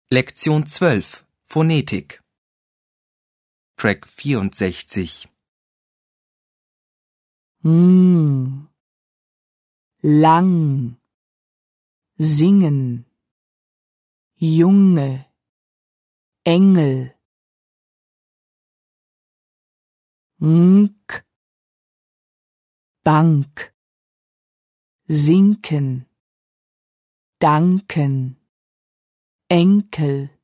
Lektion 12 Phonetik Track 64 Lang, singen, Junge, Engel, Bank, sinken, danken, Enkel.